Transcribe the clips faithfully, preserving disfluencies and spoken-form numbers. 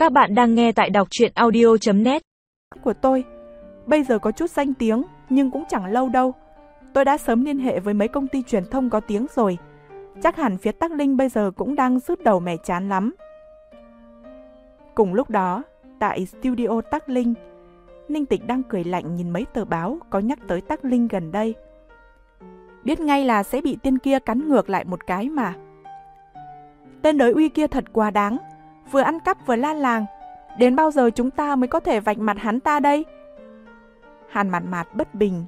Các bạn đang nghe tại đọc truyện audio chấm net. Của tôi bây giờ có chút danh tiếng, nhưng cũng chẳng lâu đâu. Tôi đã sớm liên hệ với mấy công ty truyền thông có tiếng rồi. Chắc hẳn phía Tắc Linh bây giờ cũng đang sứt đầu mẻ chán lắm. Cùng lúc đó, tại studio Tắc Linh, Ninh Tịch đang cười lạnh nhìn mấy tờ báo có nhắc tới Tắc Linh gần đây. Biết ngay là sẽ bị tên kia cắn ngược lại một cái mà. Tên đới uy kia thật quá đáng, vừa ăn cắp vừa la làng. Đến bao giờ chúng ta mới có thể vạch mặt hắn ta đây? Hàn Mạt Mạt bất bình.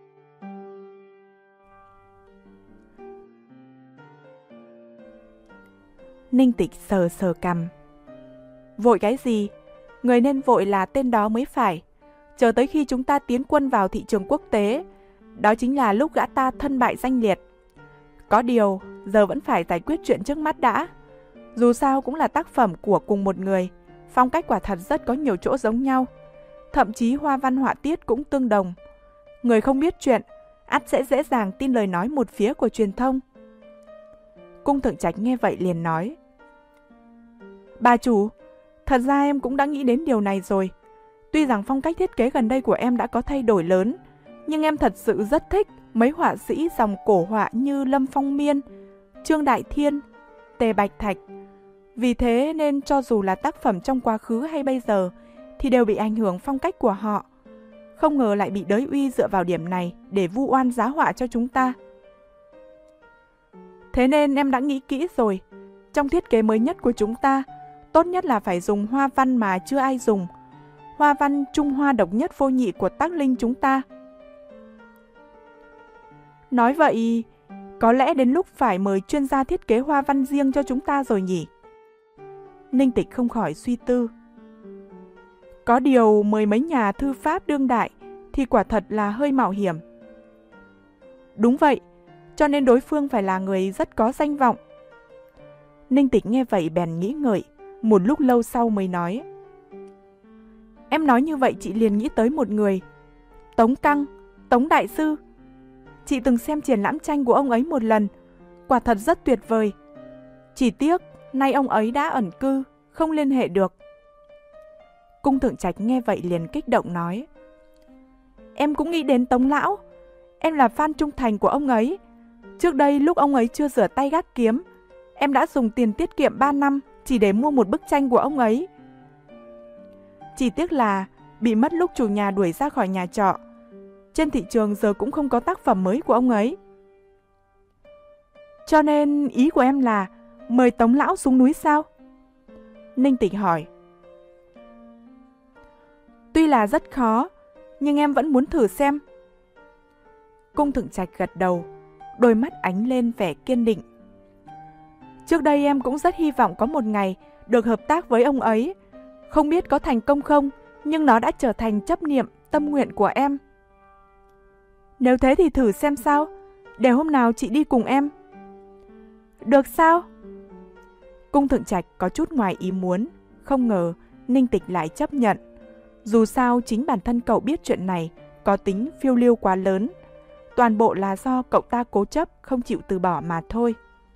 Ninh Tịch sờ sờ cằm. Vội cái gì? Người nên vội là tên đó mới phải. Chờ tới khi chúng ta tiến quân vào thị trường quốc tế, đó chính là lúc gã ta thân bại danh liệt. Có điều, giờ vẫn phải giải quyết chuyện trước mắt đã. Dù sao cũng là tác phẩm của cùng một người, phong cách quả thật rất có nhiều chỗ giống nhau. Thậm chí hoa văn họa tiết cũng tương đồng. Người không biết chuyện, ắt sẽ dễ dàng tin lời nói một phía của truyền thông. Cung Thượng Trạch nghe vậy liền nói. Bà chủ, thật ra em cũng đã nghĩ đến điều này rồi. Tuy rằng phong cách thiết kế gần đây của em đã có thay đổi lớn, nhưng em thật sự rất thích mấy họa sĩ dòng cổ họa như Lâm Phong Miên, Trương Đại Thiên, Tề Bạch Thạch. Vì thế nên cho dù là tác phẩm trong quá khứ hay bây giờ thì đều bị ảnh hưởng phong cách của họ. Không ngờ lại bị đới uy dựa vào điểm này để vu oan giá họa cho chúng ta. Thế nên em đã nghĩ kỹ rồi. Trong thiết kế mới nhất của chúng ta, tốt nhất là phải dùng hoa văn mà chưa ai dùng. Hoa văn Trung Hoa độc nhất vô nhị của Tắc Linh chúng ta. Nói vậy, có lẽ đến lúc phải mời chuyên gia thiết kế hoa văn riêng cho chúng ta rồi nhỉ? Ninh Tịch không khỏi suy tư. Có điều mời mấy nhà thư pháp đương đại thì quả thật là hơi mạo hiểm. Đúng vậy, cho nên đối phương phải là người rất có danh vọng. Ninh Tịch nghe vậy bèn nghĩ ngợi, một lúc lâu sau mới nói. Em nói như vậy chị liền nghĩ tới một người. Tống Căng, Tống Đại Sư. Chị từng xem triển lãm tranh của ông ấy một lần, quả thật rất tuyệt vời. Chỉ tiếc, nay ông ấy đã ẩn cư, không liên hệ được. Cung Thượng Trạch nghe vậy liền kích động nói. Em cũng nghĩ đến Tống Lão. Em là fan trung thành của ông ấy. Trước đây lúc ông ấy chưa rửa tay gác kiếm, em đã dùng tiền tiết kiệm ba năm chỉ để mua một bức tranh của ông ấy. Chỉ tiếc là bị mất lúc chủ nhà đuổi ra khỏi nhà trọ. Trên thị trường giờ cũng không có tác phẩm mới của ông ấy. Cho nên ý của em là mời Tống Lão xuống núi sao? Ninh Tịch hỏi. Tuy là rất khó, nhưng em vẫn muốn thử xem. Cung Thượng Trạch gật đầu, đôi mắt ánh lên vẻ kiên định. Trước đây em cũng rất hy vọng có một ngày được hợp tác với ông ấy. Không biết có thành công không, nhưng nó đã trở thành chấp niệm, tâm nguyện của em. Nếu thế thì thử xem sao, để hôm nào chị đi cùng em. Được sao? Cung Thượng Trạch có chút ngoài ý muốn, không ngờ Ninh Tịch lại chấp nhận. Dù sao chính bản thân cậu biết chuyện này có tính phiêu lưu quá lớn. Toàn bộ là do cậu ta cố chấp không chịu từ bỏ mà thôi.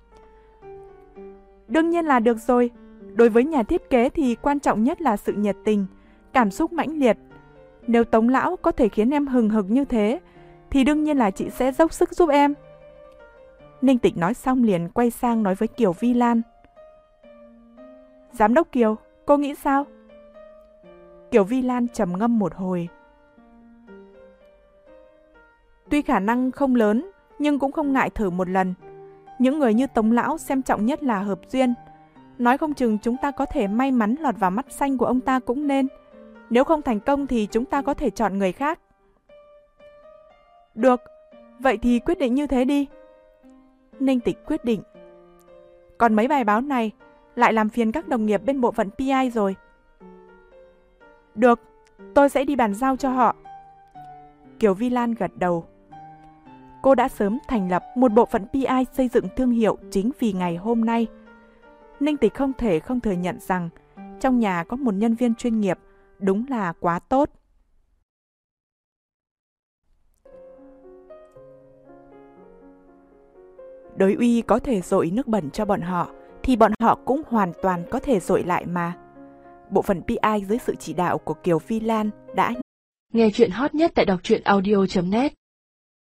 Đương nhiên là được rồi. Đối với nhà thiết kế thì quan trọng nhất là sự nhiệt tình, cảm xúc mãnh liệt. Nếu Tống Lão có thể khiến em hừng hực như thế, thì đương nhiên là chị sẽ dốc sức giúp em. Ninh Tịch nói xong liền quay sang nói với Kiều Vi Lan. Giám đốc Kiều, cô nghĩ sao? Kiều Vi Lan trầm ngâm một hồi. Tuy khả năng không lớn, nhưng cũng không ngại thử một lần. Những người như Tống Lão xem trọng nhất là hợp duyên. Nói không chừng chúng ta có thể may mắn lọt vào mắt xanh của ông ta cũng nên. Nếu không thành công thì chúng ta có thể chọn người khác. Được, vậy thì quyết định như thế đi. Ninh Tịch quyết định. Còn mấy bài báo này lại làm phiền các đồng nghiệp bên bộ phận pê i rồi. Được, tôi sẽ đi bàn giao cho họ. Kiều Vi Lan gật đầu. Cô đã sớm thành lập một bộ phận pê i xây dựng thương hiệu chính vì ngày hôm nay. Ninh Tịch không thể không thừa nhận rằng trong nhà có một nhân viên chuyên nghiệp đúng là quá tốt. Đới uy có thể dội nước bẩn cho bọn họ, thì bọn họ cũng hoàn toàn có thể dội lại mà. bộ phận pê i dưới sự chỉ đạo của Kiều Phi Lan đã nghe chuyện hot nhất tại đọc truyện audio chấm net.